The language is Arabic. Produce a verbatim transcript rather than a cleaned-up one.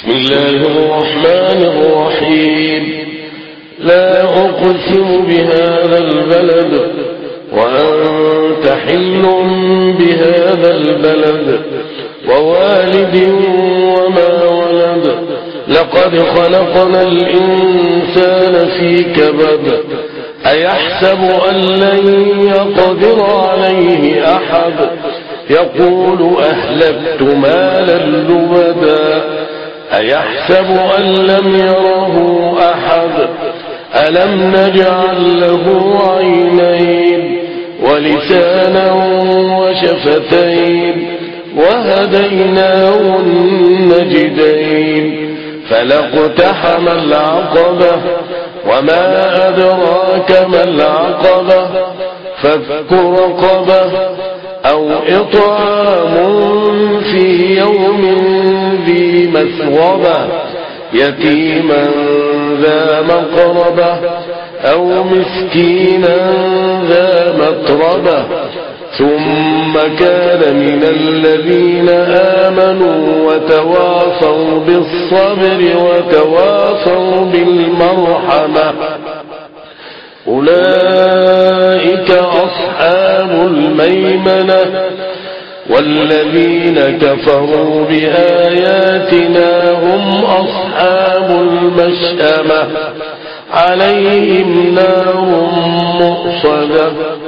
بسم الله الرحمن الرحيم. لا أقسم بهذا البلد وأنت حل بهذا البلد ووالد وما ولد لقد خلقنا الإنسان في كبد أيحسب أن لن يقدر عليه أحد يقول أهلكت مالا لبدا أيحسب أن لم يره أحد ألم نجعل له عينين ولسانا وشفتين وهديناه النجدين فلاقتحم العقبة وما أدراك ما العقبة فك رقبة أو إطعام في يوم ذي مسغبة يتيما ذا مقربة أو مسكينا ذا متربة ثم كان من الذين آمنوا وتواصوا بالصبر وتواصوا بالمرحمة أولئك أصحاب الميمنة والذين كفروا بآياتنا هم أصحاب المشأمة عليهم نار مؤصدة